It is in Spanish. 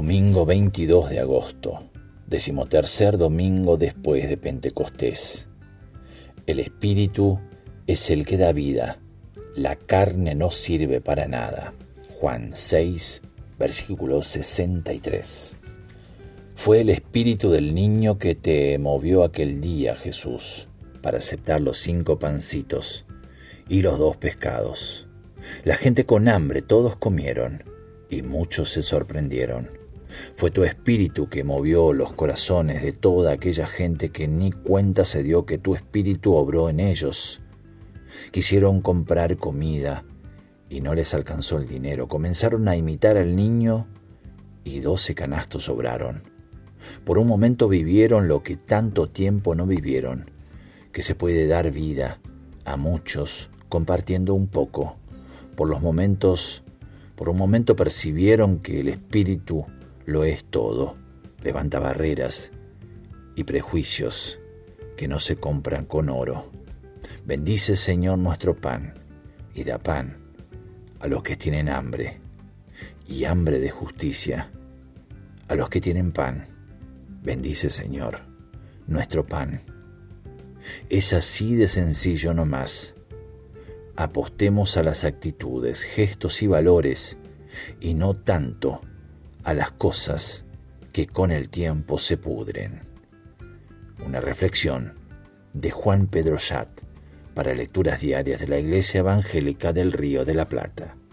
Domingo 22 de agosto, 13º domingo después de Pentecostés. El Espíritu es el que da vida, la carne no sirve para nada. Juan 6, versículo 63. Fue el espíritu del niño que te movió aquel día, Jesús, para aceptar los 5 pancitos y los 2 pescados. La gente con hambre, todos comieron, y muchos se sorprendieron. Fue tu espíritu que movió los corazones de toda aquella gente que ni cuenta se dio que tu espíritu obró en ellos. Quisieron comprar comida y no les alcanzó el dinero. Comenzaron a imitar al niño y 12 canastos sobraron. Por un momento vivieron lo que tanto tiempo no vivieron, que se puede dar vida a muchos compartiendo un poco. Por un momento percibieron que el Espíritu lo es todo, levanta barreras y prejuicios que no se compran con oro. Bendice, Señor, nuestro pan y da pan a los que tienen hambre y hambre de justicia a los que tienen pan. Bendice, Señor, nuestro pan. Es así de sencillo nomás. Apostemos a las actitudes, gestos y valores y no tanto a las cosas que con el tiempo se pudren. Una reflexión de Juan Pedro Schatt para Lecturas Diarias de la Iglesia Evangélica del Río de la Plata.